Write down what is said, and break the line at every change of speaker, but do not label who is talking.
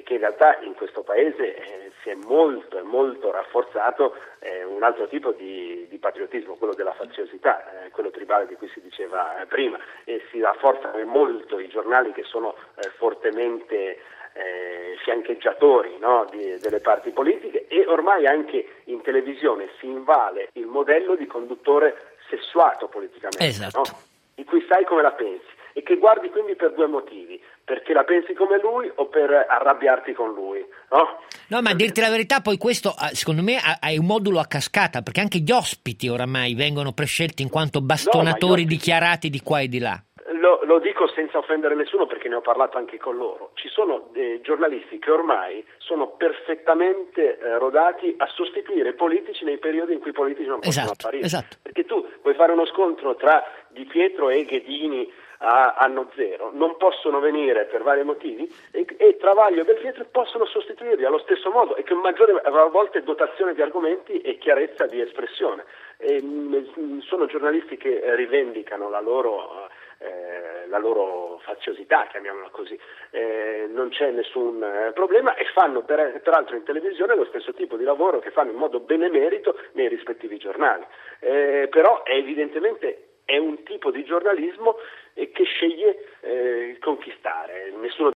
che in realtà in questo paese si è molto rafforzato un altro tipo di patriottismo, quello della faziosità, quello tribale di cui si diceva prima, e si rafforzano molto i giornali che sono fortemente fiancheggiatori, no, delle parti politiche, e ormai anche in televisione si invale il modello di conduttore sessuato politicamente,
esatto.
no? Di cui sai come la pensi e che guardi quindi per due motivi: perché la pensi come lui o per arrabbiarti con lui, no?
No, ma a dirti la verità, poi questo secondo me è un modulo a cascata, perché anche gli ospiti oramai vengono prescelti in quanto bastonatori dichiarati di qua e di là.
Lo dico senza offendere nessuno, perché ne ho parlato anche con loro. Ci sono giornalisti che ormai sono perfettamente rodati a sostituire politici nei periodi in cui i politici non possono apparire.
Esatto.
Perché tu puoi fare uno scontro tra Di Pietro e Ghedini a anno zero, non possono venire per vari motivi, e Travaglio e Belpietro possono sostituirli allo stesso modo e con maggiore a volte dotazione di argomenti e chiarezza di espressione. Sono giornalisti che rivendicano la loro faziosità, chiamiamola così, non c'è nessun problema, e fanno peraltro in televisione lo stesso tipo di lavoro che fanno in modo benemerito nei rispettivi giornali, però evidentemente è un tipo di giornalismo che sceglie conquistare. Nessuno